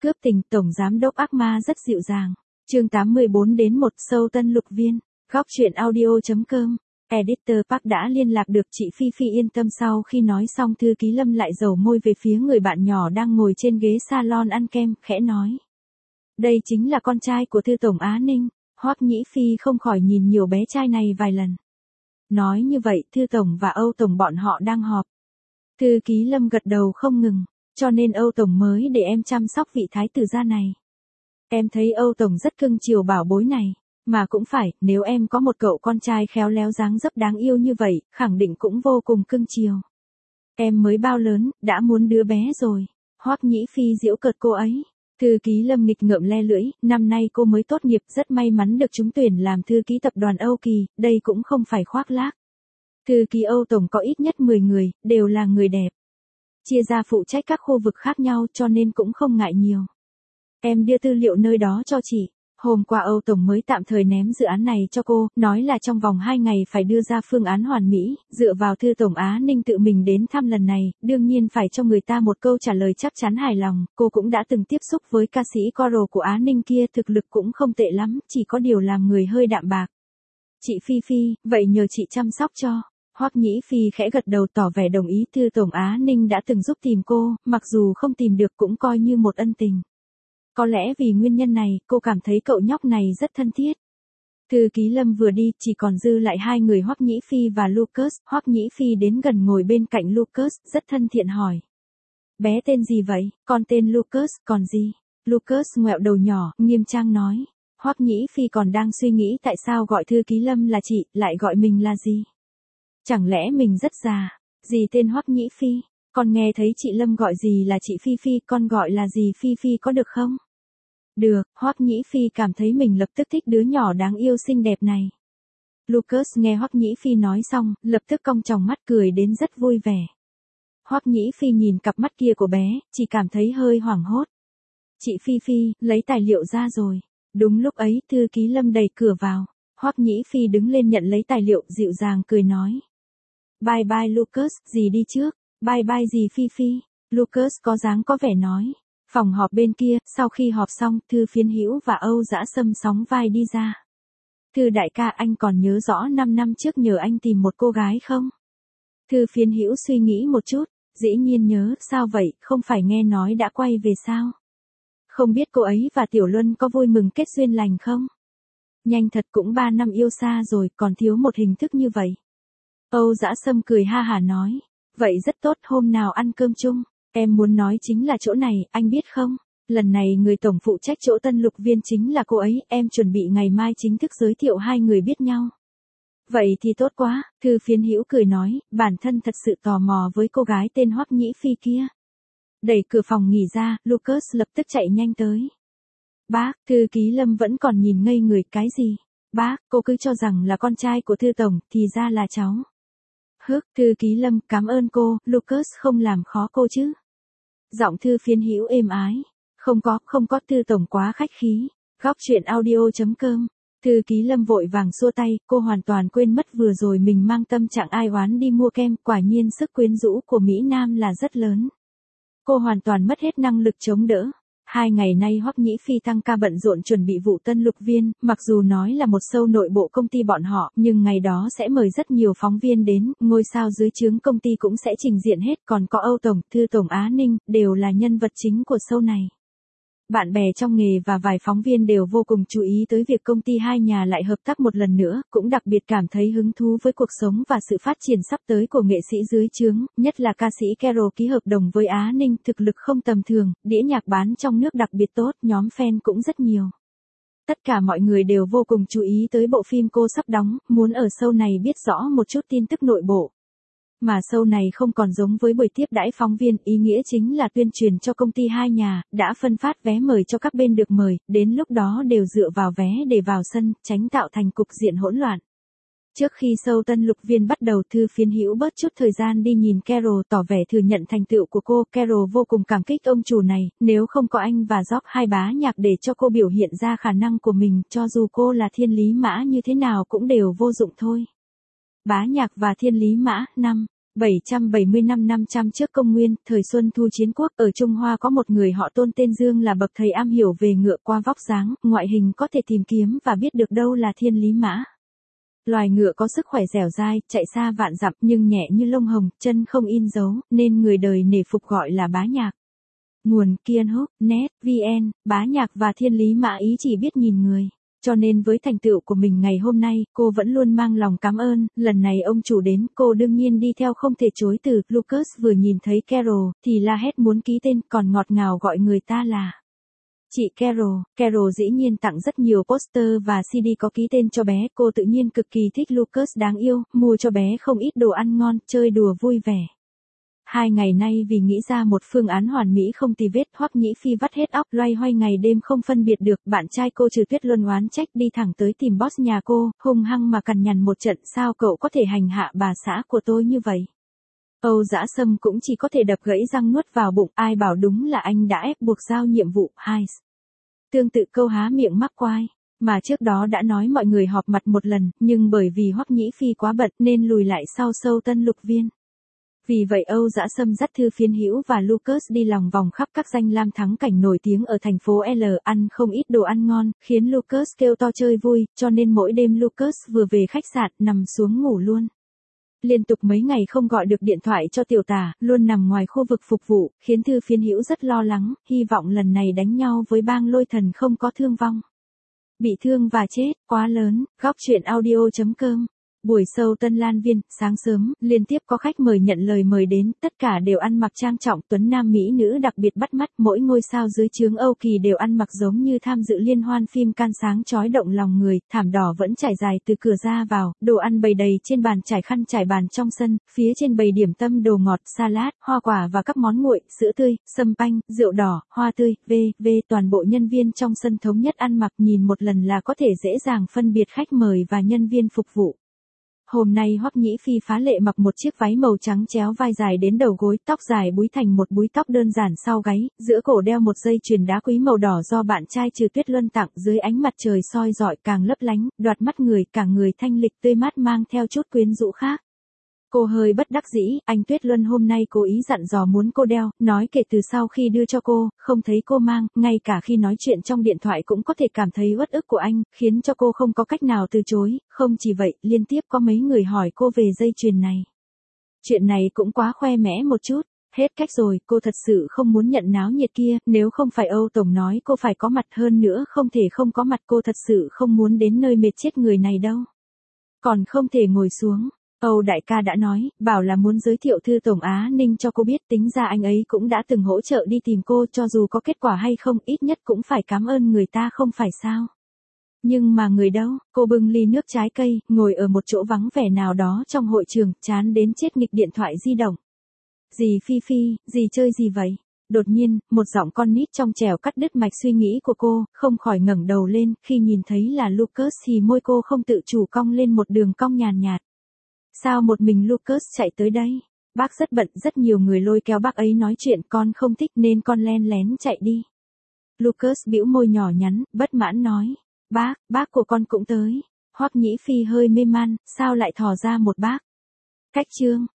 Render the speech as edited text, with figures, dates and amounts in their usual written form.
Cướp tình tổng giám đốc ác ma rất dịu dàng. Chương 84-1 Sâu Tân Lục Viên. Góc truyện audio.com. Editor Park đã liên lạc được chị Phi Phi yên tâm sau khi nói xong thư ký Lâm lại dầu môi về phía người bạn nhỏ đang ngồi trên ghế salon ăn kem, khẽ nói. Đây chính là con trai của Thư Tổng Á Ninh. Hoắc Nhĩ Phi không khỏi nhìn nhiều bé trai này vài lần. Nói như vậy Thư Tổng và Âu Tổng bọn họ đang họp. Thư ký Lâm gật đầu không ngừng. Cho nên Âu Tổng mới để em chăm sóc vị thái tử gia này. Em thấy Âu Tổng rất cưng chiều bảo bối này. Mà cũng phải, nếu em có một cậu con trai khéo léo dáng dấp đáng yêu như vậy, khẳng định cũng vô cùng cưng chiều. Em mới bao lớn, đã muốn đứa bé rồi. Hoắc Nhĩ Phi giễu cợt cô ấy. Thư ký Lâm nghịch ngợm le lưỡi, năm nay cô mới tốt nghiệp, rất may mắn được trúng tuyển làm thư ký tập đoàn Âu Kỳ, đây cũng không phải khoác lác. Thư ký Âu Tổng có ít nhất 10 người, đều là người đẹp. Chia ra phụ trách các khu vực khác nhau cho nên cũng không ngại nhiều. Em đưa tư liệu nơi đó cho chị. Hôm qua Âu Tổng mới tạm thời ném dự án này cho cô, nói là trong vòng 2 ngày phải đưa ra phương án hoàn mỹ, dựa vào Thư Tổng Á Ninh tự mình đến thăm lần này, đương nhiên phải cho người ta một câu trả lời chắc chắn hài lòng, cô cũng đã từng tiếp xúc với ca sĩ Coral của Á Ninh kia, thực lực cũng không tệ lắm, chỉ có điều làm người hơi đạm bạc. Chị Phi Phi, vậy nhờ chị chăm sóc cho. Hoắc Nhĩ Phi khẽ gật đầu tỏ vẻ đồng ý. Thư Tổng Á Ninh đã từng giúp tìm cô, mặc dù không tìm được cũng coi như một ân tình. Có lẽ vì nguyên nhân này, cô cảm thấy cậu nhóc này rất thân thiết. Thư ký Lâm vừa đi, chỉ còn dư lại hai người Hoắc Nhĩ Phi và Lucas. Hoắc Nhĩ Phi đến gần ngồi bên cạnh Lucas, rất thân thiện hỏi. Bé tên gì vậy? Con tên Lucas, còn gì? Lucas ngoẹo đầu nhỏ, nghiêm trang nói. Hoắc Nhĩ Phi còn đang suy nghĩ tại sao gọi thư ký Lâm là chị, lại gọi mình là gì? Chẳng lẽ mình rất già? Gì tên Hoắc Nhĩ Phi? Con nghe thấy chị Lâm gọi gì là chị Phi Phi, con gọi là gì Phi Phi có được không? Được, Hoắc Nhĩ Phi cảm thấy mình lập tức thích đứa nhỏ đáng yêu xinh đẹp này. Lucas nghe Hoắc Nhĩ Phi nói xong, lập tức cong tròng mắt cười đến rất vui vẻ. Hoắc Nhĩ Phi nhìn cặp mắt kia của bé, chỉ cảm thấy hơi hoảng hốt. Chị Phi Phi, lấy tài liệu ra rồi. Đúng lúc ấy, thư ký Lâm đẩy cửa vào. Hoắc Nhĩ Phi đứng lên nhận lấy tài liệu, dịu dàng cười nói. Bye bye Lucas, dì đi trước. Bye bye dì Phi Phi. Lucas có dáng có vẻ nói. Phòng họp bên kia, sau khi họp xong, Thư Phiến Hữu và Âu Dã Sâm sóng vai đi ra. Thư đại ca, anh còn nhớ rõ 5 năm trước nhờ anh tìm một cô gái không? Thư Phiến Hữu suy nghĩ một chút, dĩ nhiên nhớ, sao vậy, không phải nghe nói đã quay về sao? Không biết cô ấy và Tiểu Luân có vui mừng kết duyên lành không? Nhanh thật, cũng 3 năm yêu xa rồi, còn thiếu một hình thức như vậy. Âu Dã Sâm cười ha hả nói. Vậy rất tốt, hôm nào ăn cơm chung. Em muốn nói chính là chỗ này, anh biết không? Lần này người tổng phụ trách chỗ Tân Lục Viên chính là cô ấy, em chuẩn bị ngày mai chính thức giới thiệu hai người biết nhau. Vậy thì tốt quá, Thư Phiến Hữu cười nói, bản thân thật sự tò mò với cô gái tên Hoắc Nhĩ Phi kia. Đẩy cửa phòng nghỉ ra, Lucas lập tức chạy nhanh tới. Bác, thư ký Lâm vẫn còn nhìn ngây người, cái gì? Bác, cô cứ cho rằng là con trai của Thư Tổng, thì ra là cháu. Hức, thư ký Lâm, cảm ơn cô, Lucas không làm khó cô chứ. Giọng Thư Phiến Hữu êm ái. Không có, Thư Tổng quá khách khí. Góc truyện audio.com. Thư ký Lâm vội vàng xua tay, cô hoàn toàn quên mất vừa rồi mình mang tâm trạng ai oán đi mua kem, quả nhiên sức quyến rũ của Mỹ Nam là rất lớn. Cô hoàn toàn mất hết năng lực chống đỡ. 2 ngày nay Hoắc Nhĩ Phi tăng ca bận rộn chuẩn bị vụ Tân Lục Viên, mặc dù nói là một show nội bộ công ty bọn họ, nhưng ngày đó sẽ mời rất nhiều phóng viên đến, ngôi sao dưới trướng công ty cũng sẽ trình diện hết, còn có Âu Tổng, Thư Tổng Á Ninh, đều là nhân vật chính của show này. Bạn bè trong nghề và vài phóng viên đều vô cùng chú ý tới việc công ty hai nhà lại hợp tác một lần nữa, cũng đặc biệt cảm thấy hứng thú với cuộc sống và sự phát triển sắp tới của nghệ sĩ dưới trướng, nhất là ca sĩ Carol ký hợp đồng với Á Ninh, thực lực không tầm thường, đĩa nhạc bán trong nước đặc biệt tốt, nhóm fan cũng rất nhiều. Tất cả mọi người đều vô cùng chú ý tới bộ phim cô sắp đóng, muốn ở show này biết rõ một chút tin tức nội bộ. Mà show này không còn giống với buổi tiếp đãi phóng viên, ý nghĩa chính là tuyên truyền cho công ty hai nhà, đã phân phát vé mời cho các bên được mời, đến lúc đó đều dựa vào vé để vào sân, tránh tạo thành cục diện hỗn loạn. Trước khi show Tân Lục Viên bắt đầu, Thư Phiến Hữu bớt chút thời gian đi nhìn Carol, tỏ vẻ thừa nhận thành tựu của cô. Carol vô cùng cảm kích ông chủ này, nếu không có anh và Jock hai bá nhạc để cho cô biểu hiện ra khả năng của mình, cho dù cô là thiên lý mã như thế nào cũng đều vô dụng thôi. Bá nhạc và thiên lý mã, 5. 775 năm trước công nguyên, thời Xuân Thu chiến quốc, ở Trung Hoa có một người họ Tôn tên Dương là bậc thầy am hiểu về ngựa qua vóc dáng, ngoại hình có thể tìm kiếm và biết được đâu là thiên lý mã. Loài ngựa có sức khỏe dẻo dai, chạy xa vạn dặm nhưng nhẹ như lông hồng, chân không in dấu, nên người đời nể phục gọi là bá nhạc. Nguồn Kienhook, net, vn, bá nhạc và thiên lý mã ý chỉ biết nhìn người. Cho nên với thành tựu của mình ngày hôm nay, cô vẫn luôn mang lòng cảm ơn, lần này ông chủ đến, cô đương nhiên đi theo không thể chối từ. Lucas vừa nhìn thấy Carol, thì la hét muốn ký tên, còn ngọt ngào gọi người ta là chị Carol. Carol dĩ nhiên tặng rất nhiều poster và CD có ký tên cho bé, cô tự nhiên cực kỳ thích Lucas đáng yêu, mua cho bé không ít đồ ăn ngon, chơi đùa vui vẻ. 2 ngày nay vì nghĩ ra một phương án hoàn mỹ không tì vết, Hoắc Nhĩ Phi vắt hết óc, loay hoay ngày đêm không phân biệt được, bạn trai cô Trừ Tuyết Luân oán trách đi thẳng tới tìm boss nhà cô, hung hăng mà cằn nhằn một trận, sao cậu có thể hành hạ bà xã của tôi như vậy. Âu Dã Sâm cũng chỉ có thể đập gãy răng nuốt vào bụng, ai bảo đúng là anh đã ép buộc giao nhiệm vụ, hai. Tương tự câu há miệng mắc quai, mà trước đó đã nói mọi người họp mặt một lần, nhưng bởi vì Hoắc Nhĩ Phi quá bận nên lùi lại sau show Tân Lục Viên. Vì vậy Âu Dã Sâm dắt Thư Phiến Hữu và Lucas đi lòng vòng khắp các danh lam thắng cảnh nổi tiếng ở thành phố L, ăn không ít đồ ăn ngon, khiến Lucas kêu to chơi vui, cho nên mỗi đêm Lucas vừa về khách sạn, nằm xuống ngủ luôn. Liên tục mấy ngày không gọi được điện thoại cho tiểu tả, luôn nằm ngoài khu vực phục vụ, khiến Thư Phiến Hữu rất lo lắng, hy vọng lần này đánh nhau với bang Lôi Thần không có thương vong. Bị thương và chết, quá lớn. Góc truyện audio.com. Buổi show Tân Lan Viên, sáng sớm, liên tiếp có khách mời nhận lời mời đến, tất cả đều ăn mặc trang trọng, tuấn nam mỹ nữ đặc biệt bắt mắt, mỗi ngôi sao dưới trướng Âu Kỳ đều ăn mặc giống như tham dự liên hoan phim can sáng chói động lòng người, thảm đỏ vẫn trải dài từ cửa ra vào, đồ ăn bày đầy trên bàn, trải khăn trải bàn trong sân, phía trên bày điểm tâm đồ ngọt, salad, hoa quả và các món nguội, sữa tươi, sâm panh, rượu đỏ, hoa tươi, toàn bộ nhân viên trong sân thống nhất ăn mặc, nhìn một lần là có thể dễ dàng phân biệt khách mời và nhân viên phục vụ. Hôm nay Hoắc Nhĩ Phi phá lệ mặc một chiếc váy màu trắng chéo vai dài đến đầu gối, tóc dài búi thành một búi tóc đơn giản sau gáy, giữa cổ đeo một dây chuyền đá quý màu đỏ do bạn trai Trừ Tuyết Luân tặng, dưới ánh mặt trời soi rọi càng lấp lánh, đoạt mắt người, cả người thanh lịch tươi mát mang theo chút quyến rũ khác. Cô hơi bất đắc dĩ, anh Tuyết Luân hôm nay cố ý dặn dò muốn cô đeo, nói kể từ sau khi đưa cho cô, không thấy cô mang, ngay cả khi nói chuyện trong điện thoại cũng có thể cảm thấy uất ức của anh, khiến cho cô không có cách nào từ chối, không chỉ vậy, liên tiếp có mấy người hỏi cô về dây chuyền này. Chuyện này cũng quá khoe mẽ một chút, hết cách rồi, cô thật sự không muốn nhận náo nhiệt kia, nếu không phải Âu Tổng nói cô phải có mặt, hơn nữa không thể không có mặt, cô thật sự không muốn đến nơi mệt chết người này đâu. Còn không thể ngồi xuống. Âu đại ca đã nói, bảo là muốn giới thiệu Thư Tổng Á Ninh cho cô biết, tính ra anh ấy cũng đã từng hỗ trợ đi tìm cô, cho dù có kết quả hay không, ít nhất cũng phải cảm ơn người ta không phải sao. Nhưng mà người đâu, cô bưng ly nước trái cây, ngồi ở một chỗ vắng vẻ nào đó trong hội trường, chán đến chết nghịch điện thoại di động. Dì Phi Phi, dì chơi gì vậy? Đột nhiên, một giọng con nít trong trẻo cắt đứt mạch suy nghĩ của cô, không khỏi ngẩng đầu lên, khi nhìn thấy là Lucas thì môi cô không tự chủ cong lên một đường cong nhàn nhạt. Sao một mình Lucas chạy tới đây? Bác rất bận, rất nhiều người lôi kéo bác ấy nói chuyện, con không thích nên con len lén chạy đi. Lucas bĩu môi nhỏ nhắn, bất mãn nói. Bác của con cũng tới. Hoắc Nhĩ Phi hơi mê man, sao lại thò ra một bác? Cách chương.